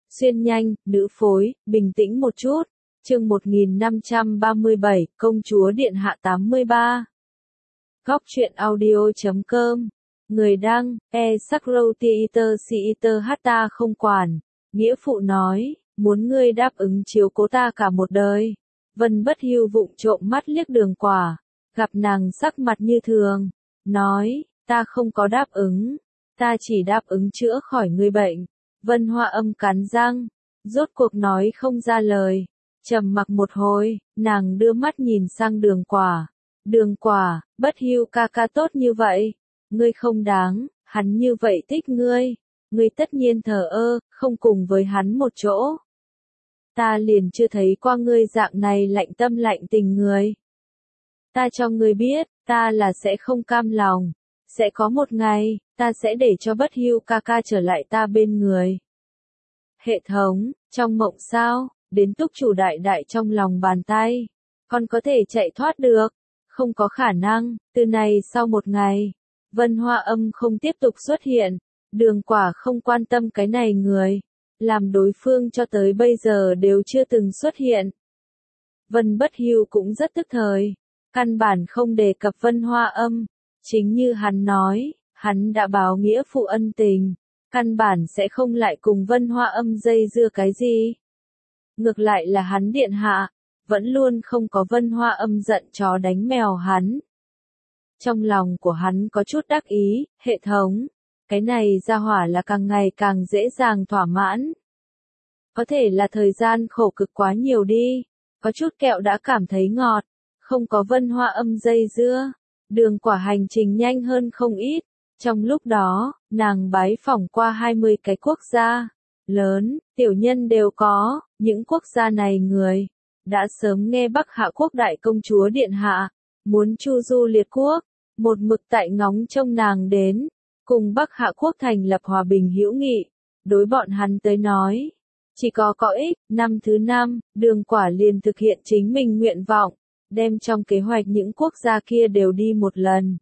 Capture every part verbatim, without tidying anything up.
Xuyên nhanh, nữ phối, bình tĩnh một chút. Chương một nghìn năm trăm ba mươi bảy, Công chúa Điện Hạ tám mươi ba. Góc truyện audio chấm com. Người đăng, e Sakrotiiter Siiter Hatta không quản. Nghĩa phụ nói, muốn ngươi đáp ứng chiếu cố ta cả một đời. Vân Bất Hưu vụng trộm mắt liếc Đường Quả, gặp nàng sắc mặt như thường, nói, ta không có đáp ứng, ta chỉ đáp ứng chữa khỏi ngươi bệnh. Vân Hoa Âm cắn răng, rốt cuộc nói không ra lời, trầm mặc một hồi, nàng đưa mắt nhìn sang Đường Quả. Đường Quả, Bất Hưu ca ca tốt như vậy, ngươi không đáng, hắn như vậy thích ngươi, ngươi tất nhiên thờ ơ, không cùng với hắn một chỗ. Ta liền chưa thấy qua ngươi dạng này lạnh tâm lạnh tình người. Ta cho ngươi biết, ta là sẽ không cam lòng, sẽ có một ngày, ta sẽ để cho Bất Hưu ca ca trở lại ta bên người. Hệ thống, trong mộng sao, đến túc chủ đại đại trong lòng bàn tay, còn có thể chạy thoát được, không có khả năng, từ này sau một ngày, Vân Hoa Âm không tiếp tục xuất hiện, Đường Quả không quan tâm cái này người, làm đối phương cho tới bây giờ đều chưa từng xuất hiện. Vân Bất Hưu cũng rất tức thời, căn bản không đề cập Vân Hoa Âm, chính như hắn nói, hắn đã báo nghĩa phụ ân tình, căn bản sẽ không lại cùng Vân Hoa Âm dây dưa cái gì. Ngược lại là hắn điện hạ, vẫn luôn không có Vân Hoa Âm giận chó đánh mèo hắn. Trong lòng của hắn có chút đắc ý, hệ thống, cái này ra hỏa là càng ngày càng dễ dàng thỏa mãn. Có thể là thời gian khổ cực quá nhiều đi, có chút kẹo đã cảm thấy ngọt, không có Vân Hoa Âm dây dưa, Đường Quả hành trình nhanh hơn không ít. Trong lúc đó, nàng bái phỏng qua hai mươi cái quốc gia, lớn, tiểu nhân đều có, những quốc gia này người, đã sớm nghe Bắc Hạ Quốc đại công chúa điện hạ, muốn chu du liệt quốc, một mực tại ngóng trông nàng đến, cùng Bắc Hạ Quốc thành lập hòa bình hữu nghị, đối bọn hắn tới nói, chỉ có có ích. Năm thứ năm, Đường Quả liền thực hiện chính mình nguyện vọng, đem trong kế hoạch những quốc gia kia đều đi một lần.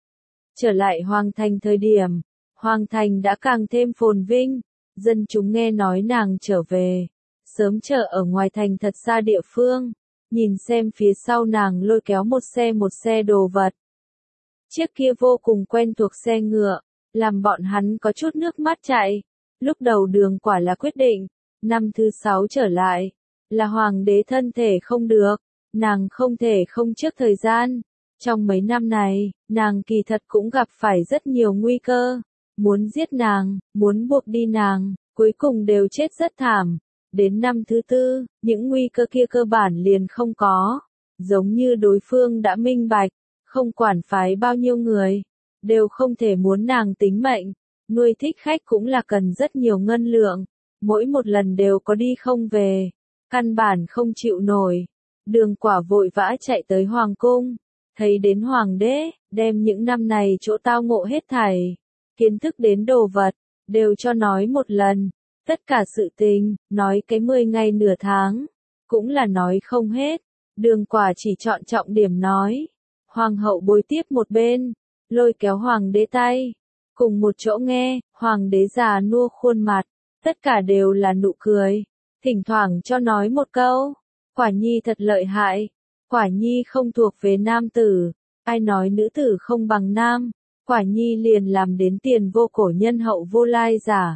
Trở lại Hoàng Thành thời điểm, Hoàng Thành đã càng thêm phồn vinh, dân chúng nghe nói nàng trở về, sớm chờ ở ngoài thành thật xa địa phương, nhìn xem phía sau nàng lôi kéo một xe một xe đồ vật. Chiếc kia vô cùng quen thuộc xe ngựa, làm bọn hắn có chút nước mắt chảy. Lúc đầu Đường Quả là quyết định, năm thứ sáu trở lại, là hoàng đế thân thể không được, nàng không thể không trước thời gian. Trong mấy năm này, nàng kỳ thật cũng gặp phải rất nhiều nguy cơ, muốn giết nàng, muốn buộc đi nàng, cuối cùng đều chết rất thảm. Đến năm thứ tư, những nguy cơ kia cơ bản liền không có, giống như đối phương đã minh bạch, không quản phái bao nhiêu người, đều không thể muốn nàng tính mệnh, nuôi thích khách cũng là cần rất nhiều ngân lượng, mỗi một lần đều có đi không về, căn bản không chịu nổi. Đường Quả vội vã chạy tới Hoàng cung, thấy đến Hoàng đế, đem những năm này chỗ tao ngộ hết thảy, kiến thức đến đồ vật, đều cho nói một lần, tất cả sự tình, nói cái mười ngày nửa tháng, cũng là nói không hết. Đường Quả chỉ chọn trọng điểm nói, Hoàng hậu bồi tiếp một bên, lôi kéo Hoàng đế tay, cùng một chỗ nghe. Hoàng đế già nua khuôn mặt, tất cả đều là nụ cười, thỉnh thoảng cho nói một câu, Quả nhi thật lợi hại, Quả nhi không thuộc về nam tử, ai nói nữ tử không bằng nam, Quả nhi liền làm đến tiền vô cổ nhân hậu vô lai giả.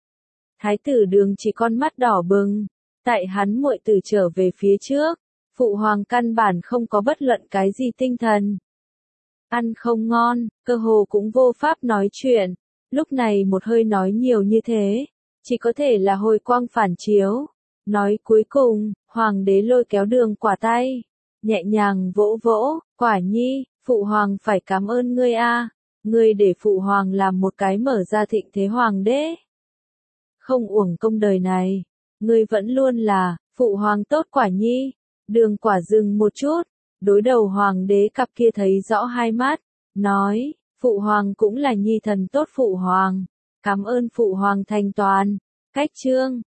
Thái tử Đường chỉ con mắt đỏ bừng, tại hắn muội tử trở về phía trước, phụ hoàng căn bản không có bất luận cái gì tinh thần. Ăn không ngon, cơ hồ cũng vô pháp nói chuyện, lúc này một hơi nói nhiều như thế, chỉ có thể là hồi quang phản chiếu. Nói cuối cùng, Hoàng đế lôi kéo Đường Quả tay, nhẹ nhàng vỗ vỗ, Quả nhi, phụ hoàng phải cảm ơn ngươi a, ngươi để phụ hoàng làm một cái mở ra thịnh thế hoàng đế. Không uổng công đời này, ngươi vẫn luôn là, phụ hoàng tốt Quả nhi. Đường Quả dừng một chút, đối đầu Hoàng đế cặp kia thấy rõ hai mắt, nói, phụ hoàng cũng là nhi thần tốt phụ hoàng, cảm ơn phụ hoàng thành toàn. Cách chương